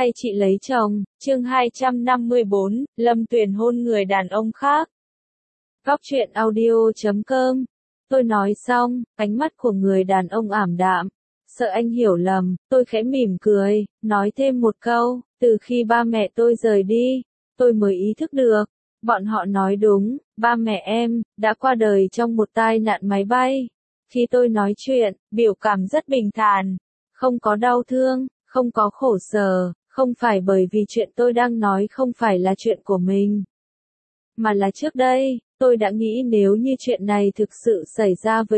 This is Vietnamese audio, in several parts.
hay chị lấy chồng, chương 254, Lâm Tuyền hôn người đàn ông khác. Góc truyện audio.com. Tôi nói xong, ánh mắt của người đàn ông ảm đạm. Sợ anh hiểu lầm, tôi khẽ mỉm cười, nói thêm một câu, từ khi ba mẹ tôi rời đi, tôi mới ý thức được. Bọn họ nói đúng, ba mẹ em đã qua đời trong một tai nạn máy bay. Khi tôi nói chuyện, biểu cảm rất bình thản, không có đau thương, không có khổ sở, không phải bởi vì chuyện tôi đang nói không phải là chuyện của mình. Mà là trước đây, tôi đã nghĩ nếu như chuyện này thực sự xảy ra với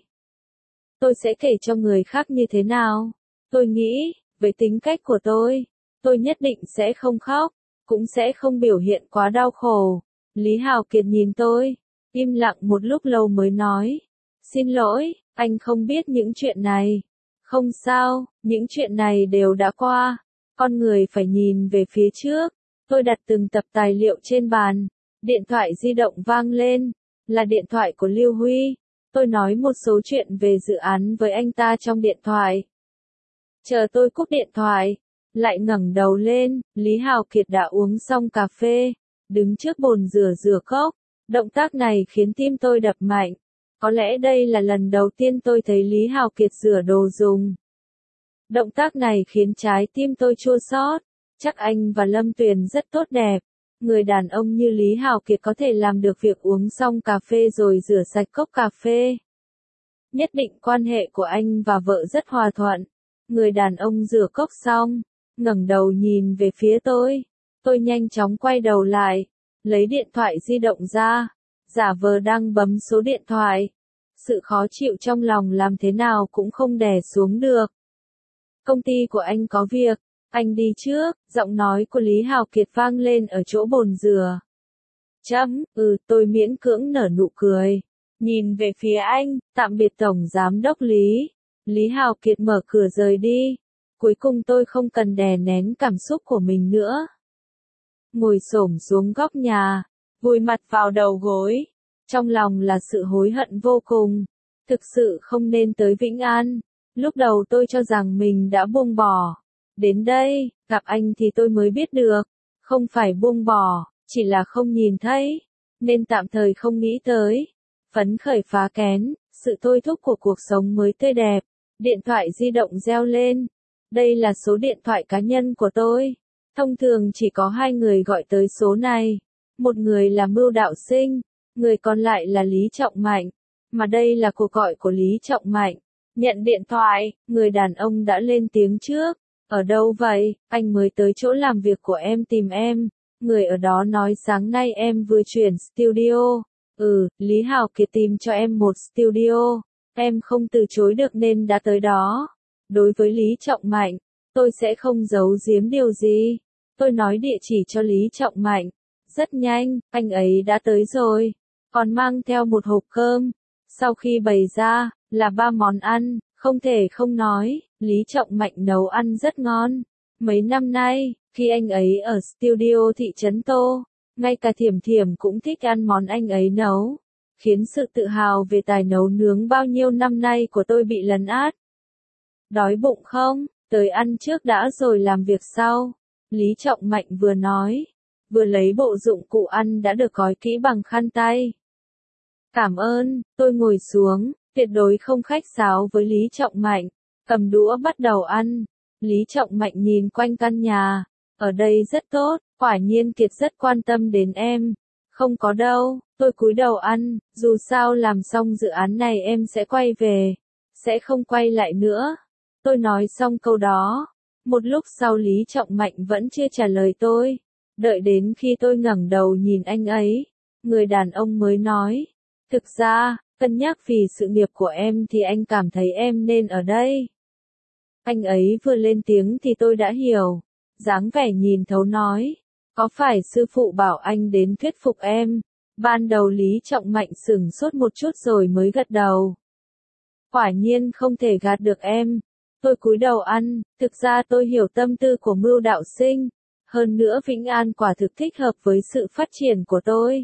tôi sẽ kể cho người khác như thế nào. Tôi nghĩ, với tính cách của tôi nhất định sẽ không khóc, cũng sẽ không biểu hiện quá đau khổ. Lý Hào Kiệt nhìn tôi, im lặng một lúc lâu mới nói, xin lỗi, anh không biết những chuyện này. Không sao, những chuyện này đều đã qua. Con người phải nhìn về phía trước. Tôi đặt từng tập tài liệu trên bàn. Điện thoại di động vang lên. Là điện thoại của Lưu Huy. Tôi nói một số chuyện về dự án với anh ta trong điện thoại. Chờ tôi cúp điện thoại, lại ngẩng đầu lên, Lý Hào Kiệt đã uống xong cà phê, đứng trước bồn rửa cốc. Động tác này khiến tim tôi đập mạnh. Có lẽ đây là lần đầu tiên tôi thấy Lý Hào Kiệt rửa đồ dùng. Động tác này khiến trái tim tôi chua xót. Chắc anh và Lâm Tuyền rất tốt đẹp. Người đàn ông như Lý Hào Kiệt có thể làm được việc uống xong cà phê rồi rửa sạch cốc cà phê. Nhất định quan hệ của anh và vợ rất hòa thuận. Người đàn ông rửa cốc xong, ngẩng đầu nhìn về phía tôi. Tôi nhanh chóng quay đầu lại, lấy điện thoại di động ra, giả vờ đang bấm số điện thoại. Sự khó chịu trong lòng làm thế nào cũng không đè xuống được. Công ty của anh có việc, anh đi trước, giọng nói của Lý Hào Kiệt vang lên ở chỗ bồn rửa. Tôi miễn cưỡng nở nụ cười. Nhìn về phía anh, tạm biệt Tổng Giám đốc Lý. Lý Hào Kiệt mở cửa rời đi. Cuối cùng tôi không cần đè nén cảm xúc của mình nữa. Ngồi xổm xuống góc nhà, vùi mặt vào đầu gối. Trong lòng là sự hối hận vô cùng. Thực sự không nên tới Vĩnh An. Lúc đầu tôi cho rằng mình đã buông bỏ. Đến đây, gặp anh thì tôi mới biết được. Không phải buông bỏ, chỉ là không nhìn thấy. Nên tạm thời không nghĩ tới. Phấn khởi phá kén, sự thôi thúc của cuộc sống mới tươi đẹp. Điện thoại di động reo lên. Đây là số điện thoại cá nhân của tôi. Thông thường chỉ có 2 người gọi tới số này. Một người là Mưu Đạo Sinh, người còn lại là Lý Trọng Mạnh. Mà đây là cuộc gọi của Lý Trọng Mạnh. Nhận điện thoại, người đàn ông đã lên tiếng trước. Ở đâu vậy? Anh mới tới chỗ làm việc của em tìm em. Người ở đó nói sáng nay em vừa chuyển studio. Lý Hào Kiệt tìm cho em một studio. Em không từ chối được nên đã tới đó. Đối với Lý Trọng Mạnh, tôi sẽ không giấu giếm điều gì. Tôi nói địa chỉ cho Lý Trọng Mạnh. Rất nhanh, anh ấy đã tới rồi. Còn mang theo một hộp cơm. Sau khi bày ra, là 3 món ăn, không thể không nói, Lý Trọng Mạnh nấu ăn rất ngon. Mấy năm nay, khi anh ấy ở studio thị trấn Tô, ngay cả Thiểm Thiểm cũng thích ăn món anh ấy nấu, khiến sự tự hào về tài nấu nướng bao nhiêu năm nay của tôi bị lấn át. Đói bụng không? Tới ăn trước đã rồi làm việc sau. Lý Trọng Mạnh vừa nói, vừa lấy bộ dụng cụ ăn đã được gói kỹ bằng khăn tay. Cảm ơn, tôi ngồi xuống, tuyệt đối không khách sáo với Lý Trọng Mạnh, cầm đũa bắt đầu ăn. Lý Trọng Mạnh nhìn quanh căn nhà, ở đây rất tốt, quả nhiên Kiệt rất quan tâm đến em. Không có đâu, tôi cúi đầu ăn, dù sao làm xong dự án này em sẽ quay về, sẽ không quay lại nữa. Tôi nói xong câu đó, một lúc sau Lý Trọng Mạnh vẫn chưa trả lời tôi, đợi đến khi tôi ngẩng đầu nhìn anh ấy, người đàn ông mới nói, thực ra, cân nhắc vì sự nghiệp của em thì anh cảm thấy em nên ở đây. Anh ấy vừa lên tiếng thì tôi đã hiểu, dáng vẻ nhìn thấu nói, có phải sư phụ bảo anh đến thuyết phục em? Ban đầu Lý Trọng Mạnh sửng sốt một chút rồi mới gật đầu. Quả nhiên không thể gạt được em. Tôi cúi đầu ăn, thực ra tôi hiểu tâm tư của Mưu Đạo Sinh, hơn nữa Vĩnh An quả thực thích hợp với sự phát triển của tôi.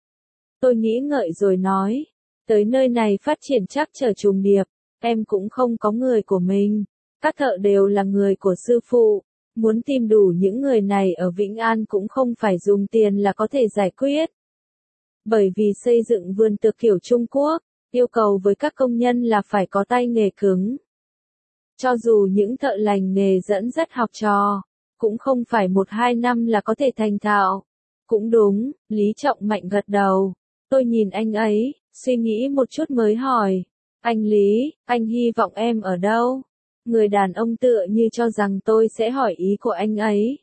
Tôi nghĩ ngợi rồi nói, tới nơi này phát triển chắc trở trùng điệp, em cũng không có người của mình, các thợ đều là người của sư phụ, Muốn tìm đủ những người này ở Vĩnh An cũng không phải dùng tiền là có thể giải quyết. Bởi vì xây dựng vườn tược kiểu Trung Quốc, yêu cầu với các công nhân là phải có tay nghề cứng. Cho dù những thợ lành nghề dẫn dắt học trò, cũng không phải 1-2 năm là có thể thành thạo. Cũng đúng, Lý Trọng Mạnh gật đầu. Tôi nhìn anh ấy, suy nghĩ một chút mới hỏi. Anh Lý, anh hy vọng em ở đâu? Người đàn ông tựa như cho rằng tôi sẽ hỏi ý của anh ấy.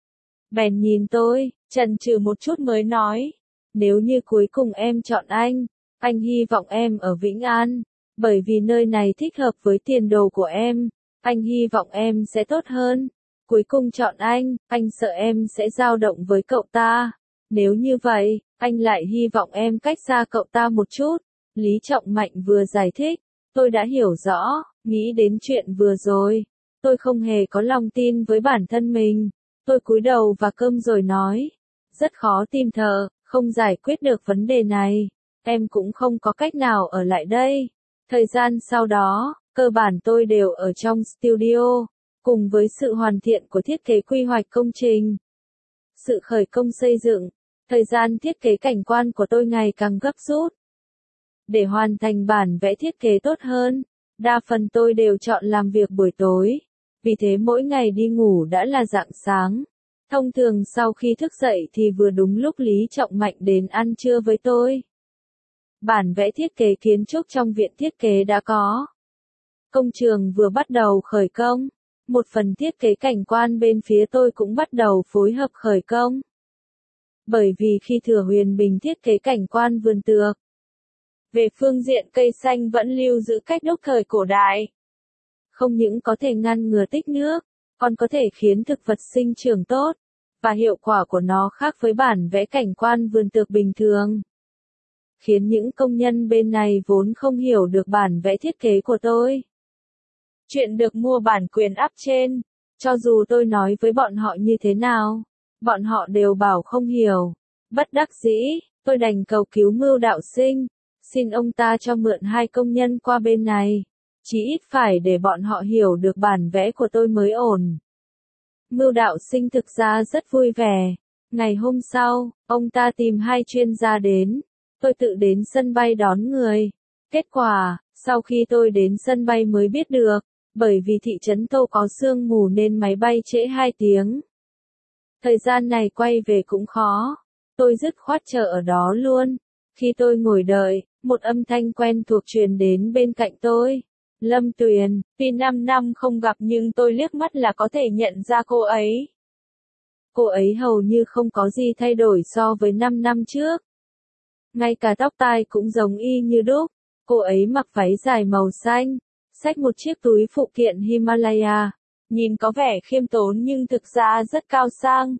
Bèn nhìn tôi, chần chừ một chút mới nói. Nếu như cuối cùng em chọn anh hy vọng em ở Vĩnh An. Bởi vì nơi này thích hợp với tiền đồ của em. Anh hy vọng em sẽ tốt hơn. Cuối cùng chọn anh sợ em sẽ dao động với cậu ta. Nếu như vậy, anh lại hy vọng em cách xa cậu ta một chút. Lý Trọng Mạnh vừa giải thích, tôi đã hiểu rõ, nghĩ đến chuyện vừa rồi. Tôi không hề có lòng tin với bản thân mình. Tôi cúi đầu và cơm rồi nói. Rất khó tìm thợ, không giải quyết được vấn đề này. Em cũng không có cách nào ở lại đây. Thời gian sau đó, cơ bản tôi đều ở trong studio, cùng với sự hoàn thiện của thiết kế quy hoạch công trình. Sự khởi công xây dựng, thời gian thiết kế cảnh quan của tôi ngày càng gấp rút. Để hoàn thành bản vẽ thiết kế tốt hơn, đa phần tôi đều chọn làm việc buổi tối. Vì thế mỗi ngày đi ngủ đã là rạng sáng. Thông thường sau khi thức dậy thì vừa đúng lúc Lý Trọng Mạnh đến ăn trưa với tôi. Bản vẽ thiết kế kiến trúc trong viện thiết kế đã có. Công trường vừa bắt đầu khởi công. Một phần thiết kế cảnh quan bên phía tôi cũng bắt đầu phối hợp khởi công. Bởi vì khi Thừa Huyền Bình thiết kế cảnh quan vườn tược, về phương diện cây xanh vẫn lưu giữ cách đúc thời cổ đại. Không những có thể ngăn ngừa tích nước, còn có thể khiến thực vật sinh trưởng tốt, và hiệu quả của nó khác với bản vẽ cảnh quan vườn tược bình thường. Khiến những công nhân bên này vốn không hiểu được bản vẽ thiết kế của tôi. Chuyện được mua bản quyền up trên, cho dù tôi nói với bọn họ như thế nào, bọn họ đều bảo không hiểu. Bất đắc dĩ, tôi đành cầu cứu Mưu Đạo Sinh, xin ông ta cho mượn 2 công nhân qua bên này, chí ít phải để bọn họ hiểu được bản vẽ của tôi mới ổn. Mưu Đạo Sinh thực ra rất vui vẻ. Ngày hôm sau, ông ta tìm 2 chuyên gia đến. Tôi tự đến sân bay đón người. Kết quả, sau khi tôi đến sân bay mới biết được, bởi vì thị trấn Tô có sương mù nên máy bay trễ 2 tiếng. Thời gian này quay về cũng khó. Tôi dứt khoát chờ ở đó luôn. Khi tôi ngồi đợi, một âm thanh quen thuộc truyền đến bên cạnh tôi. Lâm Tuyền, vì 5 năm không gặp nhưng tôi liếc mắt là có thể nhận ra cô ấy. Cô ấy hầu như không có gì thay đổi so với 5 năm trước. Ngay cả tóc tai cũng giống y như đúc. Cô ấy mặc váy dài màu xanh, xách một chiếc túi phụ kiện Himalaya. Nhìn có vẻ khiêm tốn nhưng thực ra rất cao sang.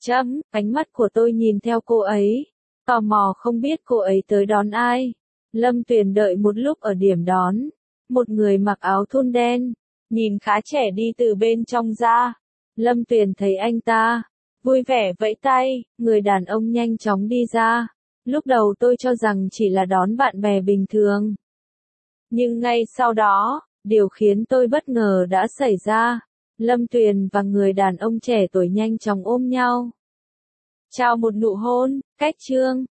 Ánh mắt của tôi nhìn theo cô ấy. Tò mò không biết cô ấy tới đón ai. Lâm Tuyền đợi một lúc ở điểm đón. Một người mặc áo thun đen, nhìn khá trẻ đi từ bên trong ra. Lâm Tuyền thấy anh ta, vui vẻ vẫy tay, người đàn ông nhanh chóng đi ra. Lúc đầu tôi cho rằng chỉ là đón bạn bè bình thường. Nhưng ngay sau đó, điều khiến tôi bất ngờ đã xảy ra. Lâm Tuyền và người đàn ông trẻ tuổi nhanh chóng ôm nhau. Trao một nụ hôn, cách chương.